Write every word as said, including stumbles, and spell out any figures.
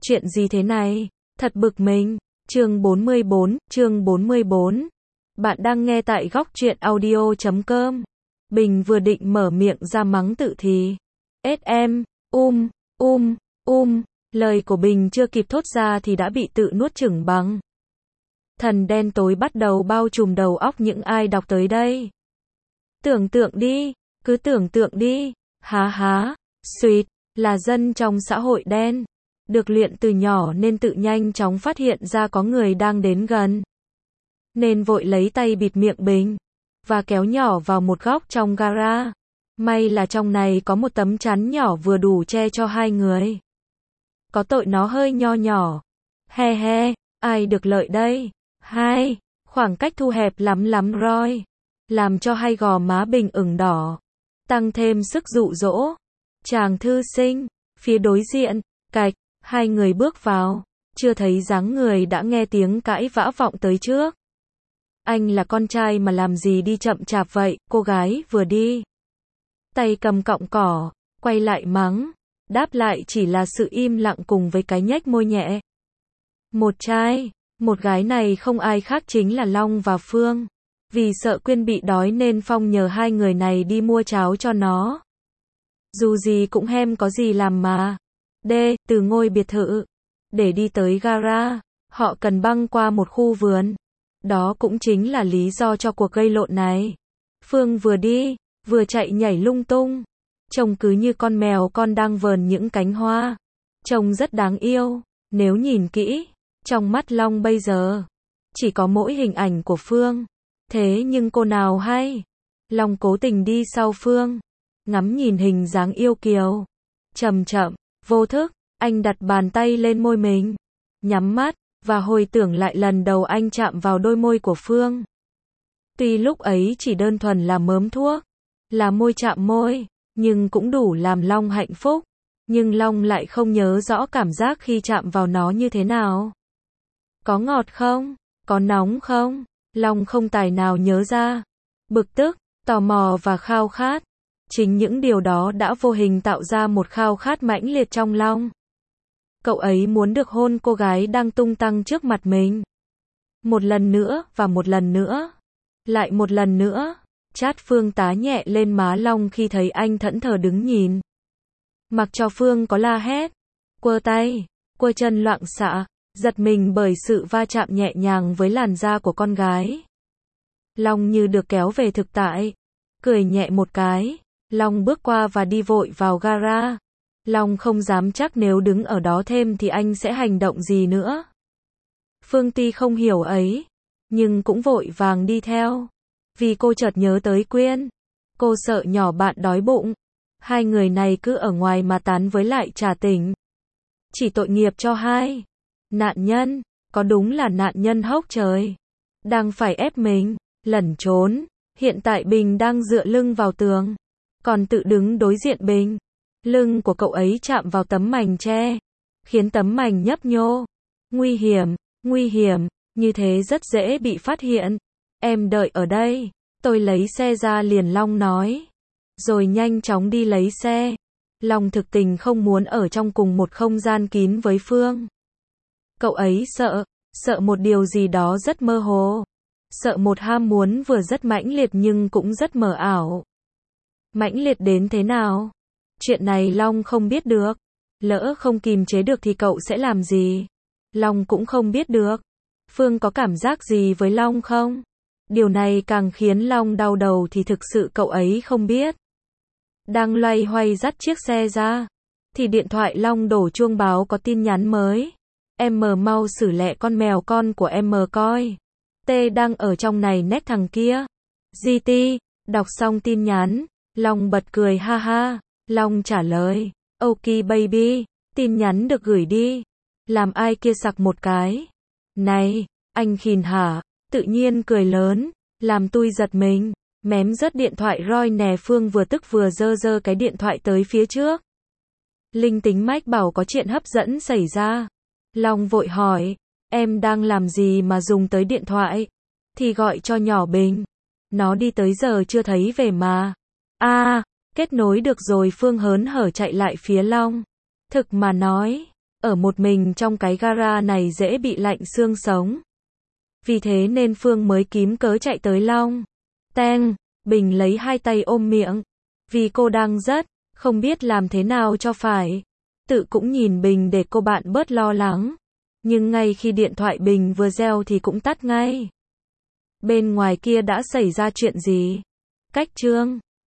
Chuyện gì thế này? Thật bực mình. Chương bốn mươi bốn, chương bốn mươi bốn. Bạn đang nghe tại góc truyện audio chấm com. Bình vừa định mở miệng ra mắng tự thì. ét em, um, um, um, lời của Bình chưa kịp thốt ra thì đã bị tự nuốt chửng bằng. Thần đen tối bắt đầu bao trùm đầu óc những ai đọc tới đây. Tưởng tượng đi, cứ tưởng tượng đi, há há, suýt, là dân trong xã hội đen. Được luyện từ nhỏ nên tự nhanh chóng phát hiện ra có người đang đến gần. Nên vội lấy tay bịt miệng Bình, và kéo nhỏ vào một góc trong gara. May là trong này có một tấm chắn nhỏ vừa đủ che cho hai người. Có tội nó hơi nho nhỏ. He he, ai được lợi đây? Hai, khoảng cách thu hẹp lắm lắm rồi. Làm cho hai gò má Bình ửng đỏ. Tăng thêm sức dụ dỗ. Chàng thư sinh, phía đối diện, cạch, hai người bước vào. Chưa thấy dáng người đã nghe tiếng cãi vã vọng tới trước. Anh là con trai mà làm gì đi chậm chạp vậy? Cô gái vừa đi, tay cầm cọng cỏ, quay lại mắng. Đáp lại chỉ là sự im lặng cùng với cái nhếch môi nhẹ. Một trai, một gái này không ai khác chính là Long và Phương. Vì sợ Quyên bị đói nên Phong nhờ hai người này đi mua cháo cho nó. Dù gì cũng hem có gì làm mà. D, từ ngôi biệt thự. Để đi tới gara, họ cần băng qua một khu vườn. Đó cũng chính là lý do cho cuộc gây lộn này. Phương vừa đi, vừa chạy nhảy lung tung. Trông cứ như con mèo con đang vờn những cánh hoa. Trông rất đáng yêu. Nếu nhìn kỹ, trong mắt Long bây giờ chỉ có mỗi hình ảnh của Phương. Thế nhưng cô nào hay? Long cố tình đi sau Phương, ngắm nhìn hình dáng yêu kiều. Chậm chậm, vô thức, anh đặt bàn tay lên môi mình, nhắm mắt, và hồi tưởng lại lần đầu anh chạm vào đôi môi của Phương. Tuy lúc ấy chỉ đơn thuần là mớm thuốc, là môi chạm môi, nhưng cũng đủ làm Long hạnh phúc. Nhưng Long lại không nhớ rõ cảm giác khi chạm vào nó như thế nào. Có ngọt không? Có nóng không? Long không tài nào nhớ ra. Bực tức, tò mò và khao khát. Chính những điều đó đã vô hình tạo ra một khao khát mãnh liệt trong Long. Cậu ấy muốn được hôn cô gái đang tung tăng trước mặt mình. Một lần nữa, và một lần nữa. Lại một lần nữa. Chát Phương tá nhẹ lên má Long khi thấy anh thẫn thờ đứng nhìn. Mặc cho Phương có la hét, quơ tay, quơ chân loạng xạ, giật mình bởi sự va chạm nhẹ nhàng với làn da của con gái. Long như được kéo về thực tại. Cười nhẹ một cái, Long bước qua và đi vội vào gara. Long không dám chắc nếu đứng ở đó thêm thì anh sẽ hành động gì nữa. Phương tuy không hiểu ấy, nhưng cũng vội vàng đi theo. Vì cô chợt nhớ tới Quyên. Cô sợ nhỏ bạn đói bụng. Hai người này cứ ở ngoài mà tán với lại trà tỉnh. Chỉ tội nghiệp cho hai nạn nhân, có đúng là nạn nhân hốc trời. Đang phải ép mình, lẩn trốn. Hiện tại Bình đang dựa lưng vào tường. Còn tự đứng đối diện Bình. Lưng của cậu ấy chạm vào tấm mành tre. Khiến tấm mành nhấp nhô. Nguy hiểm, nguy hiểm, như thế rất dễ bị phát hiện. Em đợi ở đây, tôi lấy xe ra liền, Long nói. Rồi nhanh chóng đi lấy xe. Long thực tình không muốn ở trong cùng một không gian kín với Phương. Cậu ấy sợ, sợ một điều gì đó rất mơ hồ. Sợ một ham muốn vừa rất mãnh liệt nhưng cũng rất mờ ảo. Mãnh liệt đến thế nào? Chuyện này Long không biết được. Lỡ không kìm chế được thì cậu sẽ làm gì? Long cũng không biết được. Phương có cảm giác gì với Long không? Điều này càng khiến Long đau đầu thì thực sự cậu ấy không biết. Đang loay hoay dắt chiếc xe ra, thì điện thoại Long đổ chuông báo có tin nhắn mới. Em mau xử lẹ con mèo con của em coi. T đang ở trong này nét thằng kia. giê tê, đọc xong tin nhắn, Long bật cười ha ha. Long trả lời, ok baby, tin nhắn được gửi đi. Làm ai kia sặc một cái. Này, anh khìn hả? Tự nhiên cười lớn, làm tui giật mình. Mém rớt điện thoại roi nè. Phương vừa tức vừa giơ giơ cái điện thoại tới phía trước. Linh tính mách bảo có chuyện hấp dẫn xảy ra. Long vội hỏi, em đang làm gì mà dùng tới điện thoại? Thì gọi cho nhỏ Bình. Nó đi tới giờ chưa thấy về mà. À, kết nối được rồi. Phương hớn hở chạy lại phía Long. Thực mà nói, Ở một mình trong cái gara này dễ bị lạnh xương sống. Vì thế nên Phương mới kiếm cớ chạy tới Long Teng. Bình lấy hai tay ôm miệng. Vì cô đang rất, không biết làm thế nào cho phải. Tự cũng nhìn Bình để cô bạn bớt lo lắng. Nhưng ngay khi điện thoại Bình vừa reo thì cũng tắt ngay. Bên ngoài kia đã xảy ra chuyện gì? Cách chương